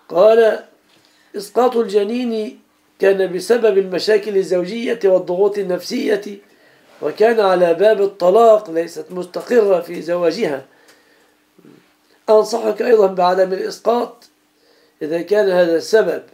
قال: إسقاط الجنين كان بسبب المشاكل الزوجية والضغوط النفسية، وكان على باب الطلاق، ليست مستقرة في زواجها. أنصحك أيضا بعدم الإسقاط إذا كان هذا السبب.